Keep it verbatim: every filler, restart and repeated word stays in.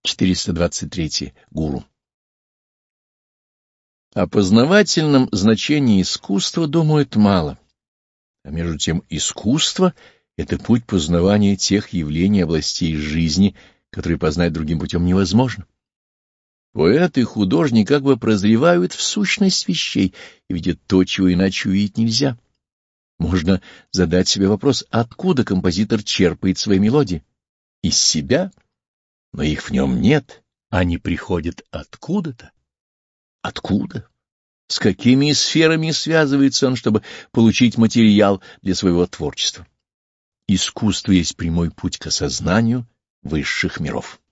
четыреста двадцать три. Гуру. О познавательном значении искусства думают мало, а между тем искусство — это путь познавания тех явлений областей жизни, которые познать другим путем невозможно. Поэт и художник как бы прозревают в сущность вещей и видят то, чего иначе увидеть нельзя. Можно задать себе вопрос, откуда композитор черпает свои мелодии? Из себя? Но их в нем нет, они приходят откуда-то. Откуда? С какими сферами связывается он, чтобы получить материал для своего творчества? Искусство есть прямой путь к осознанию высших миров.